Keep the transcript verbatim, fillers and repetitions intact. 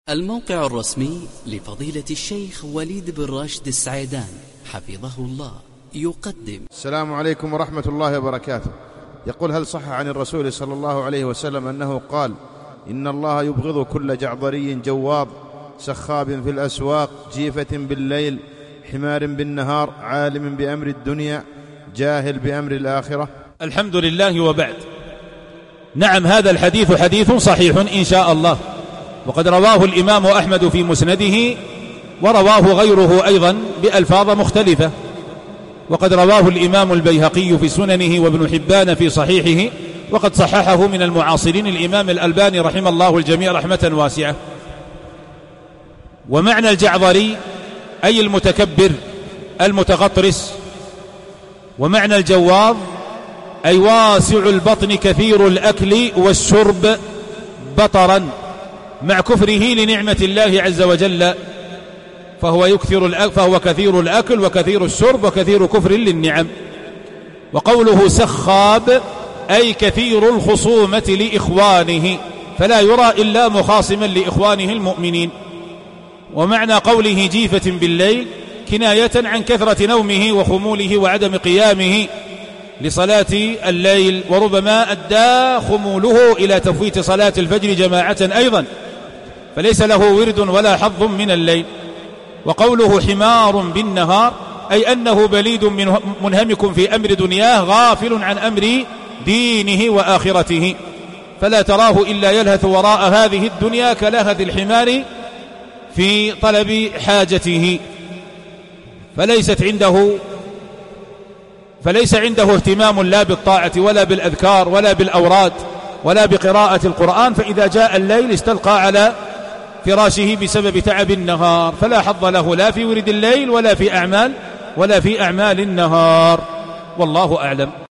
الموقع الرسمي لفضيلة الشيخ وليد بن راشد السعيدان حفظه الله يقدم. السلام عليكم ورحمة الله وبركاته. يقول: هل صح عن الرسول صلى الله عليه وسلم أنه قال: إن الله يبغض كل جعضري جواض سخاب في الأسواق جيفة بالليل حمار بالنهار عالم بأمر الدنيا جاهل بأمر الآخرة؟ الحمد لله، وبعد. نعم، هذا الحديث حديث صحيح إن شاء الله، وقد رواه الإمام أحمد في مسنده، ورواه غيره أيضا بألفاظ مختلفة، وقد رواه الإمام البيهقي في سننه وابن حبان في صحيحه، وقد صححه من المعاصرين الإمام الألباني رحمه الله الجميع رحمة واسعة. ومعنى الجعضري أي المتكبر المتغطرس، ومعنى الجواظ أي واسع البطن كثير الأكل والشرب بطرا مع كفره لنعمة الله عز وجل، فهو يكثر الأكل فهو كثير الأكل وكثير الشرب وكثير كفر للنعم. وقوله سخاب أي كثير الخصومة لإخوانه، فلا يرى إلا مخاصما لإخوانه المؤمنين. ومعنى قوله جيفة بالليل كناية عن كثرة نومه وخموله وعدم قيامه لصلاة الليل، وربما أدى خموله إلى تفويت صلاة الفجر جماعة أيضا، فليس له ورد ولا حظ من الليل. وقوله حمار بالنهار أي أنه بليد منهمك في أمر دنياه غافل عن أمر دينه وآخرته، فلا تراه إلا يلهث وراء هذه الدنيا كلهث الحمار في طلب حاجته، فليست عنده فليس عنده اهتمام لا بالطاعة ولا بالأذكار ولا بالأوراد ولا بقراءة القرآن، فإذا جاء الليل استلقى على فراشه بسبب تعب النهار، فلا حظ له لا في ورد الليل ولا في أعمال ولا في أعمال النهار، والله أعلم.